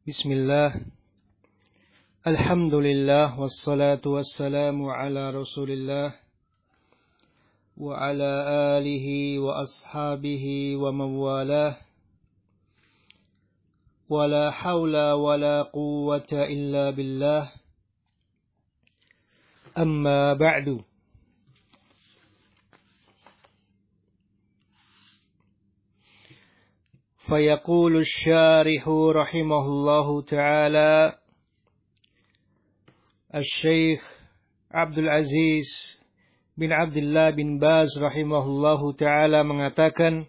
Bismillah, alhamdulillah, wassalatu wassalamu ala rasulillah, wa ala alihi wa ashabihi wa mawalah, wa la hawla wa la quwwata illa billah, amma ba'du. فيقول الشارح رحمه الله تعالى الشيخ عبد العزيز bin Abdullah bin Baz rahimahullahu ta'ala mengatakan,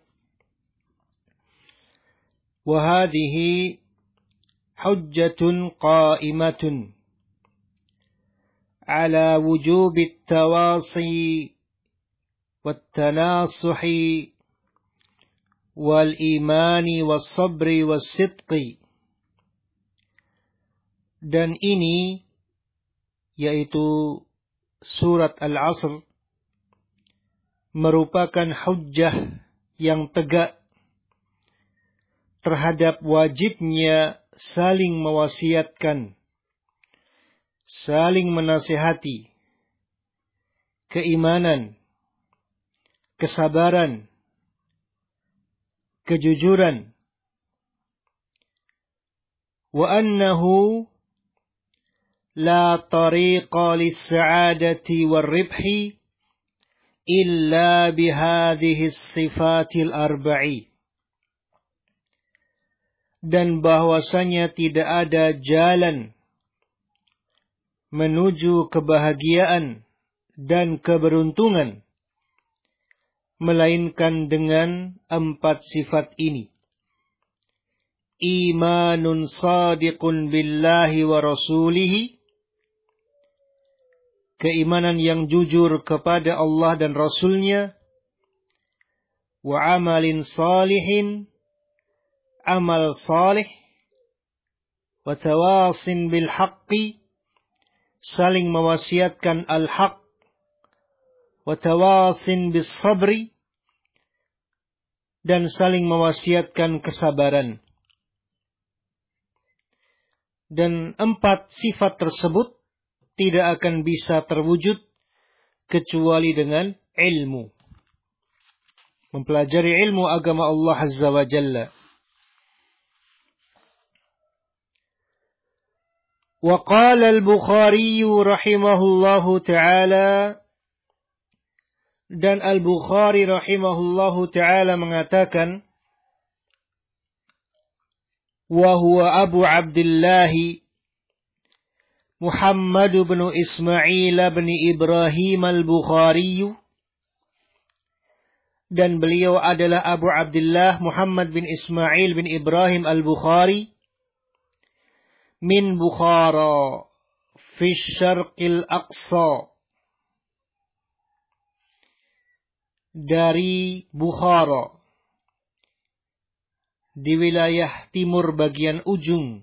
وَهَذِهِ حُجَّةٌ قَائِمَةٌ عَلَى وُجُوبِ التَّوَاصِي وَالتَّنَاصُحِ wal-imani was-sabri was-sidqi. Dan ini yaitu surat Al-Asr merupakan hujjah yang tegak terhadap wajibnya saling mewasiatkan, saling menasihati, keimanan, kesabaran, kejujuran, wa annahu la tariqa lis-sa'adati war-ribhi illa bihadhihi as-sifatil arba'i. Dan bahwasanya tidak ada jalan menuju kebahagiaan dan keberuntungan melainkan dengan 4 sifat ini. Imanun sadiqun billahi wa rasulihi, keimanan yang jujur kepada Allah dan Rasulnya. Wa amalin salihin, amal salih. Wa tawasin bil haqqi, saling mewasiatkan al-haq. Wa tawasin bis sabri, dan saling mewasiatkan kesabaran. Dan 4 sifat tersebut tidak akan bisa terwujud kecuali dengan ilmu. Mempelajari ilmu agama Allah Azza wa Jalla. Wa qala al-Bukhari rahimahullahu ta'ala, dan Al-Bukhari rahimahullahu ta'ala mengatakan, wa huwa Abu Abdullah Muhammad bin Ismail bin Ibrahim al-Bukhari, dan beliau adalah Abu Abdullah Muhammad bin Ismail bin Ibrahim al-Bukhari, min Bukhara fi syarqil aqsa, dari Bukhara di wilayah timur bagian ujung.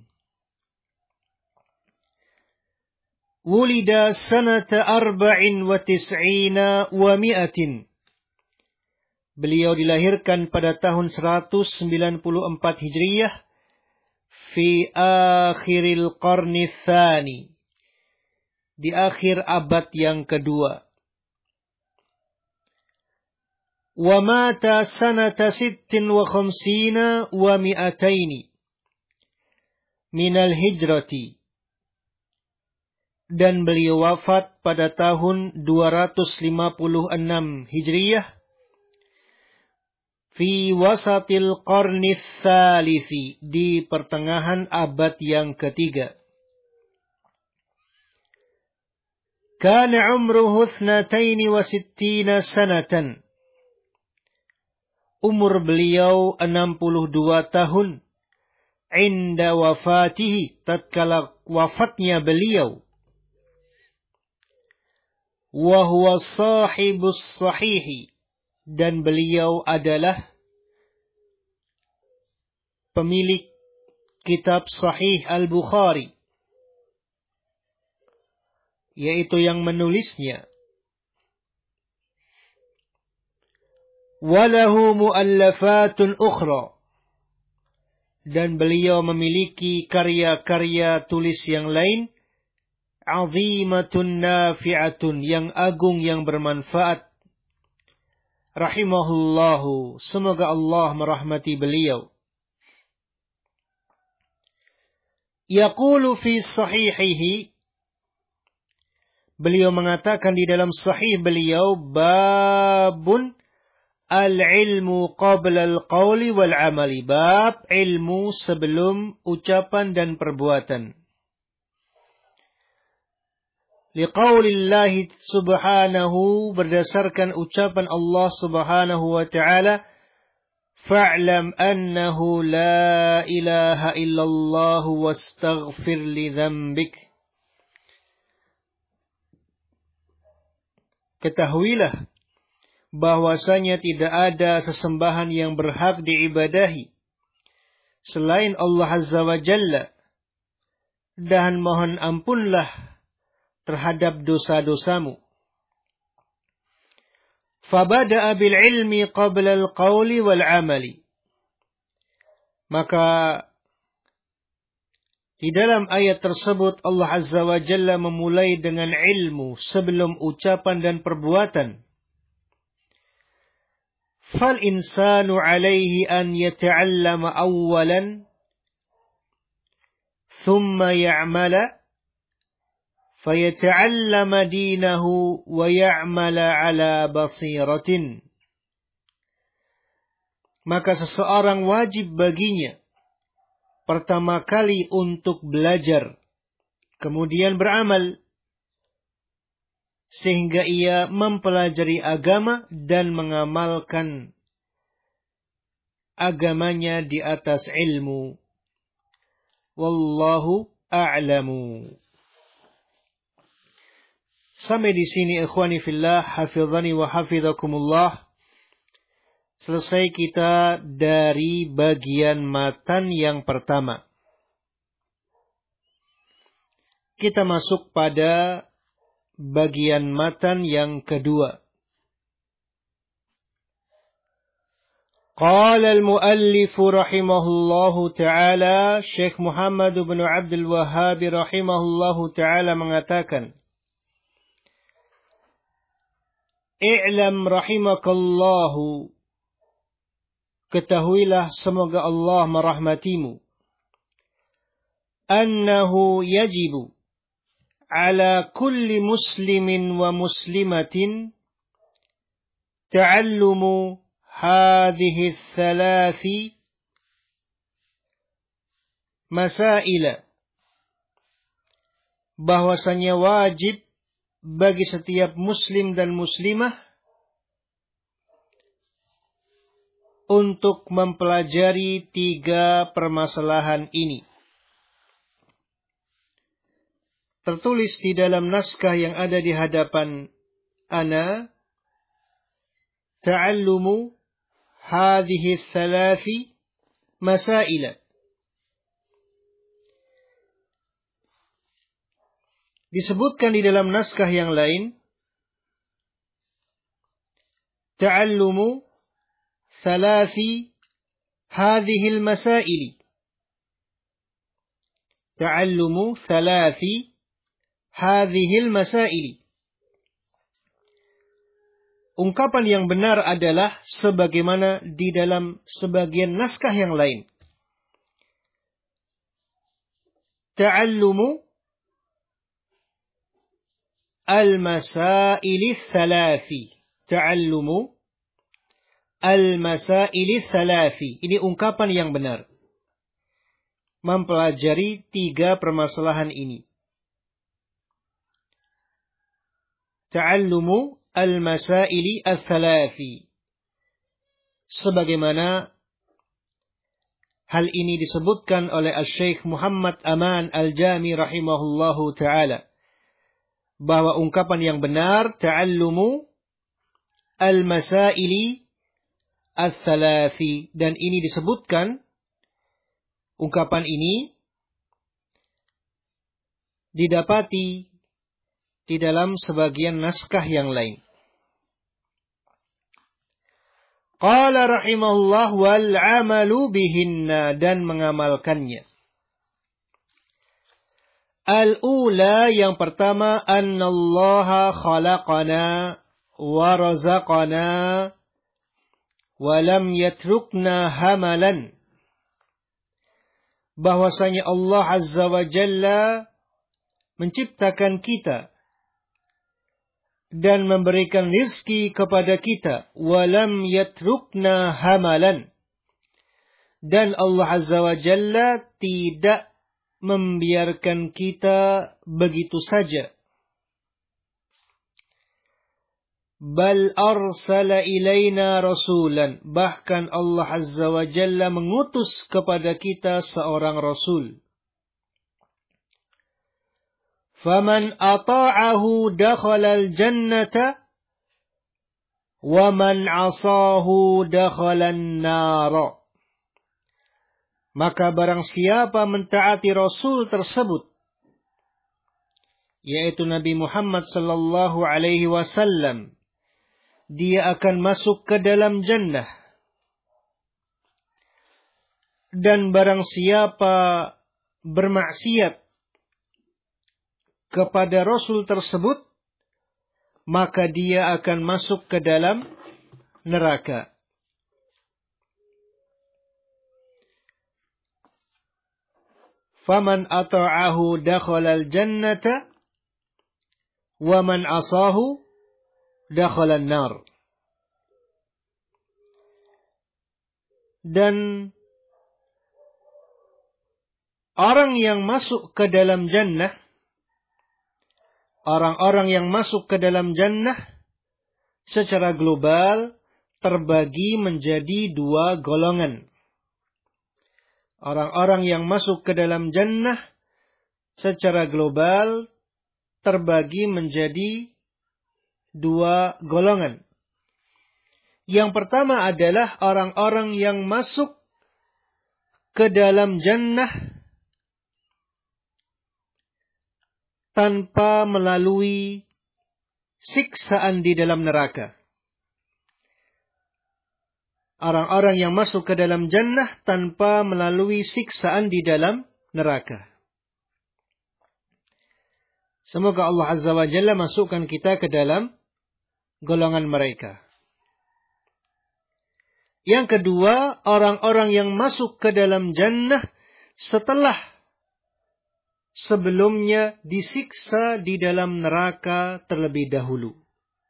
Wulida sanata 94 wa mi'atin, beliau dilahirkan pada tahun 194 Hijriyah, fi akhiril qarni tsani, di akhir abad yang kedua. Wa mata sanata 56 wa mi'ataini minal hijrati, dan beliau wafat pada tahun 256 Hijriyah, fi wasatil qarni tsalithi, di pertengahan abad yang ketiga. Kana umruhu 62 sanatan, umur beliau 62 tahun, inda wafatihi, tatkala wafatnya beliau. Wa huwa sahibus sahihi, dan beliau adalah pemilik kitab Sahih Al-Bukhari, yaitu yang menulisnya. Walahu mu'allafatun ukhra, dan beliau memiliki karya-karya tulis yang lain, azimatun nafi'atun, yang agung yang bermanfaat. Rahimahullahu, semoga Allah merahmati beliau. Yaqulu fi sahihihi, beliau mengatakan di dalam sahih beliau, babun al-ilmu qabla al-qawli wal-amali. Bab ilmu sebelum ucapan dan perbuatan. Liqaulillahi subhanahu, berdasarkan ucapan Allah subhanahu wa ta'ala, fa'lam annahu la ilaha illallah wastaghfir li dhanbik. Ketahuilah bahwasanya tidak ada sesembahan yang berhak diibadahi selain Allah Azza wa Jalla, dan mohon ampunlah terhadap dosa-dosamu. Fabada'a bil ilmi qabla al-qawli wal amali. Maka di dalam ayat tersebut Allah Azza wa Jalla memulai dengan ilmu sebelum ucapan dan perbuatan. Fal insanu alaihi an yata'allama awwalan thumma ya'mala fayata'allama dinahu wa ya'mala ala basiratin. Maka seseorang wajib baginya pertama kali untuk belajar, kemudian beramal, sehingga ia mempelajari agama dan mengamalkan agamanya di atas ilmu. Wallahu a'lamu. Sampai di sini ikhwani fillah, hafizani wa hafizakumullah. Selesai kita dari bagian matan yang pertama. Kita masuk pada bagian matan yang kedua. Qala al-muallif rahimahullahu ta'ala, Syekh Muhammad bin Abdul Wahhab rahimahullahu ta'ala mengatakan, I'lam rahimakallahu, ketahuilah semoga Allah merahmatimu, annahu yajibu ala kulli muslimin wa muslimatin ta'allumu hadhihi thalathi masaila, bahwasanya wajib bagi setiap muslim dan muslimah untuk mempelajari 3 permasalahan ini. Tertulis di dalam naskah yang ada di hadapan ana, ta'allumu hadhihi thalathi masaila. Disebutkan di dalam naskah yang lain, ta'allumu thalathi hadhihi al-masaili. Ta'allumu thalathi hadhihi al-masaili. Ungkapan yang benar adalah sebagaimana di dalam sebagian naskah yang lain. Ta'allumu al-masaili thalathi. Ta'allumu al-masaili thalathi. Ini ungkapan yang benar. Mempelajari 3 permasalahan ini. Ta'allumu al-masaili al-thalathi. Sebagaimana hal ini disebutkan oleh Al-Syeikh Muhammad Aman Al-Jami rahimahullahu ta'ala, bahwa ungkapan yang benar, ta'allumu al-masaili al-thalathi. Dan ini disebutkan, ungkapan ini didapati di dalam sebagian naskah yang lain. Qala rahimahullah wal amalu bihinna, dan mengamalkannya. Al-ula, yang pertama, annallaha khalaqana wa razaqana wa lam yatrukna hamalan. Bahwasanya Allah Azza wa Jalla menciptakan kita dan memberikan rizki kepada kita. Walam yatrukna hamalan. Dan Allah Azza wa Jalla tidak membiarkan kita begitu saja. Bal arsala ilaina rasulan. Bahkan Allah Azza wa Jalla mengutus kepada kita seorang rasul. Faman ata'ahu dakhalal jannata wa man asahu dakhalan nara. Maka barang siapa mentaati Rasul tersebut, yaitu Nabi Muhammad sallallahu alaihi wasallam, dia akan masuk ke dalam jannah. Dan barang siapa bermaksiat kepada Rasul tersebut, maka dia akan masuk ke dalam neraka. Faman ata'ahu dakhalal jannata wa man asahu dakhalan nar. Dan orang yang masuk ke dalam jannah, orang-orang yang masuk ke dalam jannah secara global terbagi menjadi dua golongan. Orang-orang yang masuk ke dalam jannah secara global terbagi menjadi dua golongan. Yang pertama adalah orang-orang yang masuk ke dalam jannah tanpa melalui siksaan di dalam neraka. Orang-orang yang masuk ke dalam jannah tanpa melalui siksaan di dalam neraka. Semoga Allah Azza wa Jalla masukkan kita ke dalam golongan mereka. Yang kedua, orang-orang yang masuk ke dalam jannah setelah sebelumnya disiksa di dalam neraka terlebih dahulu.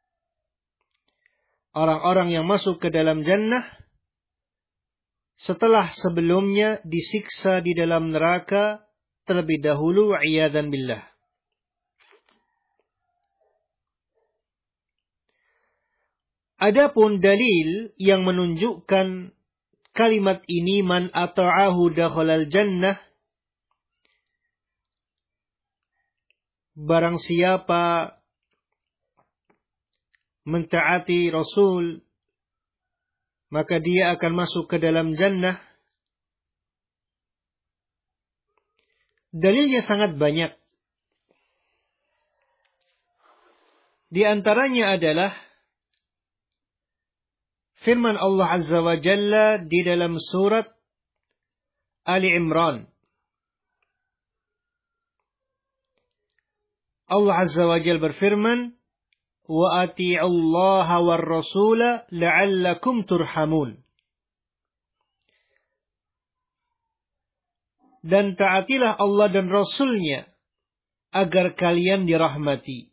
Orang-orang yang masuk ke dalam jannah setelah sebelumnya disiksa di dalam neraka terlebih dahulu, wa'iyadhan billah. Adapun dalil yang menunjukkan kalimat ini, man ata'ahu dakhalal jannah, barang siapa mentaati Rasul, maka dia akan masuk ke dalam jannah. Dalilnya sangat banyak. Di antaranya adalah firman Allah Azza wa Jalla di dalam surat Ali Imran. Allah Azza wa Jalla berfirman, wa ati'ullaha war rasula la'allakum turhamun. Dan taatilah Allah dan Rasulnya agar kalian dirahmati.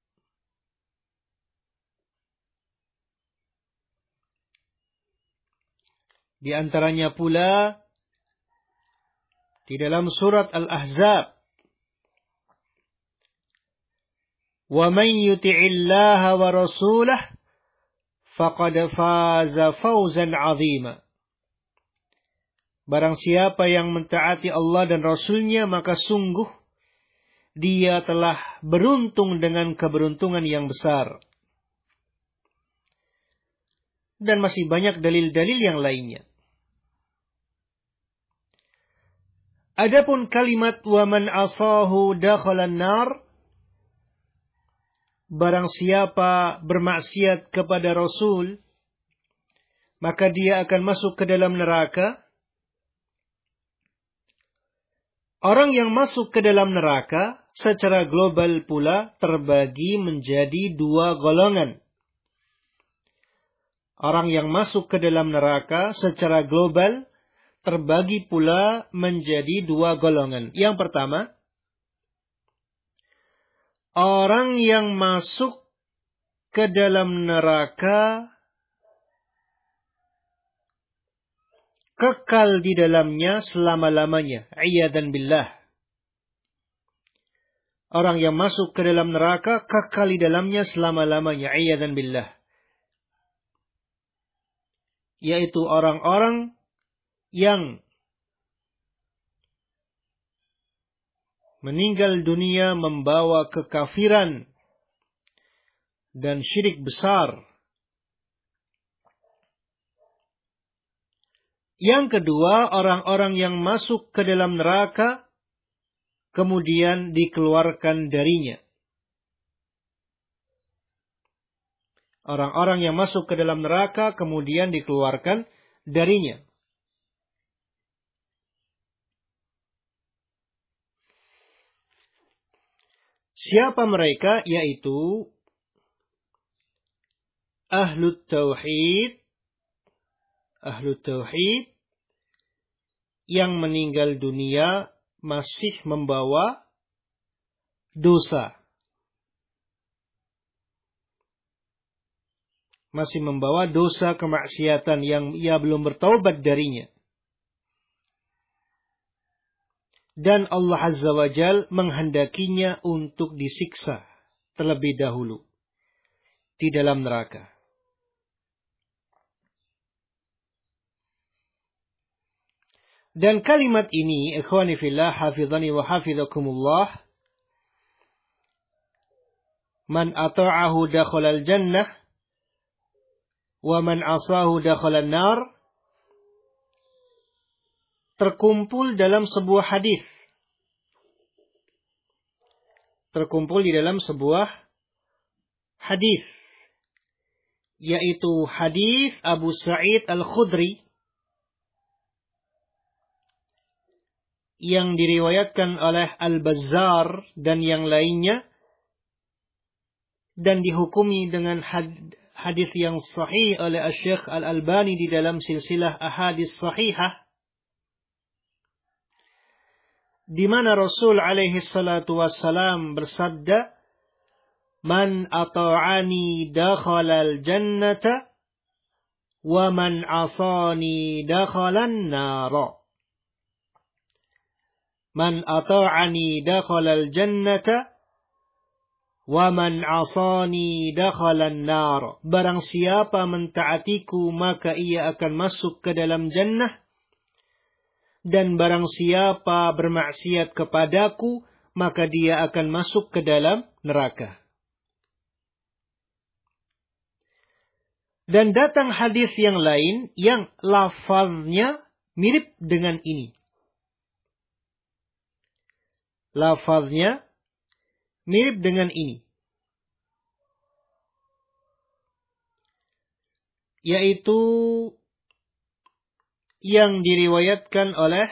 Di antaranya pula di dalam surat Al-Ahzab, wa man yuti'illaha wa rasulah faqad faza fawzan 'azima. Barang siapa yang mentaati Allah dan Rasulnya, maka sungguh dia telah beruntung dengan keberuntungan yang besar. Dan masih banyak dalil-dalil yang lainnya. Adapun kalimat wa man asahu dakhalan nar, barang siapa bermaksiat kepada Rasul, maka dia akan masuk ke dalam neraka. Orang yang masuk ke dalam neraka secara global pula terbagi menjadi dua golongan. Orang yang masuk ke dalam neraka secara global terbagi pula menjadi dua golongan. Yang pertama, orang yang masuk ke dalam neraka kekal di dalamnya selama-lamanya. Iyadhan billah. Orang yang masuk ke dalam neraka kekal di dalamnya selama-lamanya. Iyadhan billah. Yaitu orang-orang yang meninggal dunia membawa kekafiran dan syirik besar. Yang kedua, orang-orang yang masuk ke dalam neraka kemudian dikeluarkan darinya. Orang-orang yang masuk ke dalam neraka kemudian dikeluarkan darinya. Siapa mereka? Yaitu Ahlut Tauhid. Ahlut Tauhid yang meninggal dunia masih membawa dosa. Masih membawa dosa kemaksiatan yang ia belum bertaubat darinya. Dan Allah Azza wa Jal menghendakinya untuk disiksa terlebih dahulu di dalam neraka. Dan kalimat ini, ikhwani fillah, hafizani wa hafizakumullah, man ata'ahu dakhalal jannah wa man asahu dakhalan nar, terkumpul dalam sebuah hadis. Terkumpul di dalam sebuah hadis, yaitu hadis Abu Sa'id Al-Khudri yang diriwayatkan oleh Al-Bazzar dan yang lainnya dan dihukumi dengan hadis yang sahih oleh Syekh Al-Albani di dalam silsilah ahadits sahihah, di mana Rasul alaihi salatu wassalam bersabda, man ata'ani dakhalal jannata wa man asani dakhalan nara. Man ata'ani dakhalal jannata wa man asani dakhalan nar. Barang siapa mentaatiku maka ia akan masuk ke dalam jannah, dan barang siapa bermaksiat kepadaku maka dia akan masuk ke dalam neraka. Dan datang hadis yang lain yang lafaznya mirip dengan ini. Lafaznya mirip dengan ini. Yaitu yang diriwayatkan oleh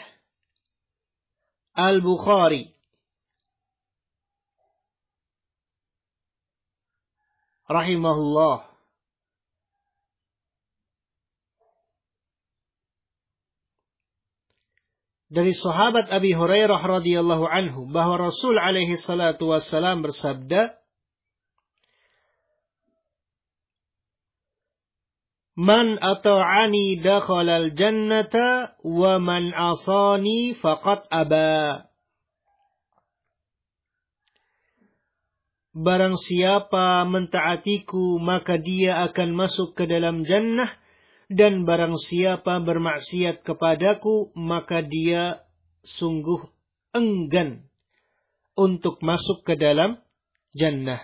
Al-Bukhari rahimahullah. Dari sahabat Abi Hurairah radhiyallahu anhu bahwa Rasul alaihi salatu wassalam bersabda, man ata'ani dakhalal jannata wa man asani faqad aba. Barang siapa mentaatiku maka dia akan masuk ke dalam jannah, dan barang siapa bermaksiat kepadaku maka dia sungguh enggan untuk masuk ke dalam jannah.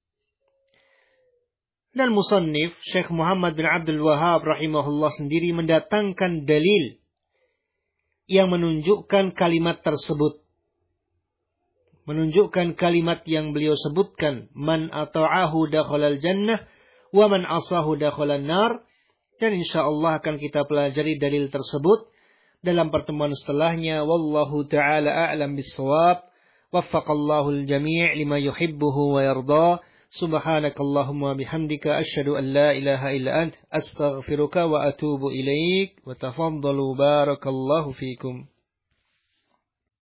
Dan musannif Syekh Muhammad bin Abdul Wahhab rahimahullah sendiri mendatangkan dalil yang menunjukkan kalimat tersebut. Menunjukkan kalimat yang beliau sebutkan, man ata'ahu dakhalal jannah wa man asahu dakhalan nar. Dan insyaallah akan kita pelajari dalil tersebut dalam pertemuan setelahnya. Wallahu ta'ala a'lam bis-shawab. Waffaqallahu al-jami' lima yuhibbuhu wa yarda. Subhanakallahumma bihamdika asyhadu an la ilaha illa ant astaghfiruka wa atubu ilaik wa tafaddalu barakallahu fikum.